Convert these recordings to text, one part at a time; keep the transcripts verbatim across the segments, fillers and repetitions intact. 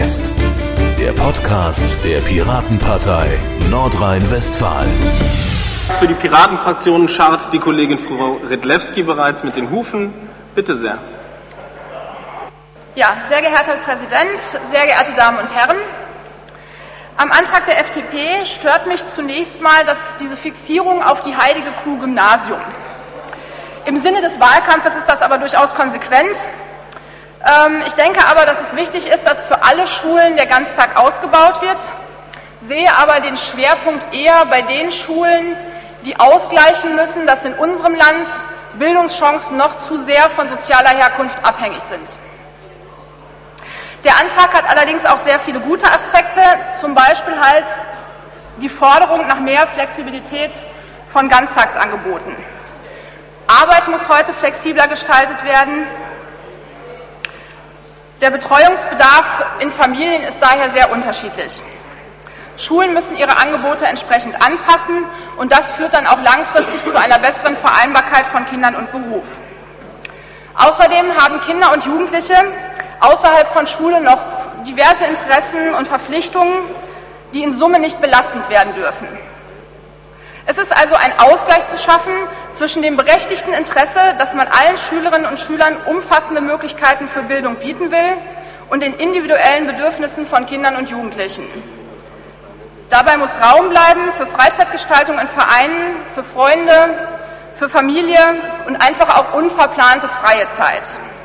West, der Podcast der Piratenpartei Nordrhein-Westfalen. Für die Piratenfraktion scharrt die Kollegin Frau Redlewski bereits mit den Hufen. Bitte sehr. Ja, sehr geehrter Herr Präsident, sehr geehrte Damen und Herren. Am Antrag der F D P stört mich zunächst mal, dass diese Fixierung auf die heilige Kuh Gymnasium. Im Sinne des Wahlkampfes ist das aber durchaus konsequent. Ähm, ich denke aber, dass es wichtig ist, dass für alle Schulen der Ganztag ausgebaut wird, sehe aber den Schwerpunkt eher bei den Schulen, die ausgleichen müssen, dass in unserem Land Bildungschancen noch zu sehr von sozialer Herkunft abhängig sind. Der Antrag hat allerdings auch sehr viele gute Aspekte, zum Beispiel halt die Forderung nach mehr Flexibilität von Ganztagsangeboten. Arbeit muss heute flexibler gestaltet werden. Der Betreuungsbedarf in Familien ist daher sehr unterschiedlich. Schulen müssen ihre Angebote entsprechend anpassen und das führt dann auch langfristig zu einer besseren Vereinbarkeit von Kindern und Beruf. Außerdem haben Kinder und Jugendliche außerhalb von Schule noch diverse Interessen und Verpflichtungen, die in Summe nicht belastend werden dürfen. Es ist also ein Ausgleich zu schaffen zwischen dem berechtigten Interesse, dass man allen Schülerinnen und Schülern umfassende Möglichkeiten für Bildung bieten will, und den individuellen Bedürfnissen von Kindern und Jugendlichen. Dabei muss Raum bleiben für Freizeitgestaltung in Vereinen, für Freunde, für Familie und einfach auch unverplante freie Zeit.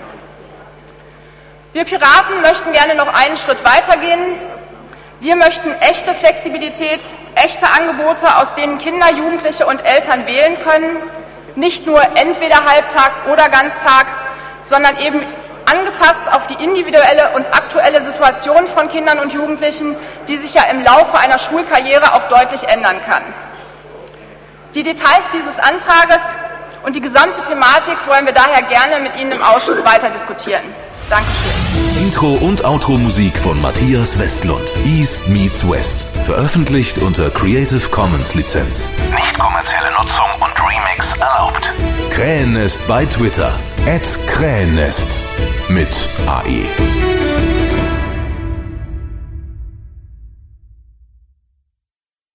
Wir Piraten möchten gerne noch einen Schritt weitergehen. Wir möchten echte Flexibilität, echte Angebote, aus denen Kinder, Jugendliche und Eltern wählen können. Nicht nur entweder Halbtag oder Ganztag, sondern eben angepasst auf die individuelle und aktuelle Situation von Kindern und Jugendlichen, die sich ja im Laufe einer Schulkarriere auch deutlich ändern kann. Die Details dieses Antrages und die gesamte Thematik wollen wir daher gerne mit Ihnen im Ausschuss weiter diskutieren. Dankeschön. Intro- und Outro-Musik von Matthias Westlund. East meets West. Veröffentlicht unter Creative Commons Lizenz. Nicht kommerzielle Nutzung und Remix erlaubt. Krähennest bei Twitter. at Krähennest. Mit A E.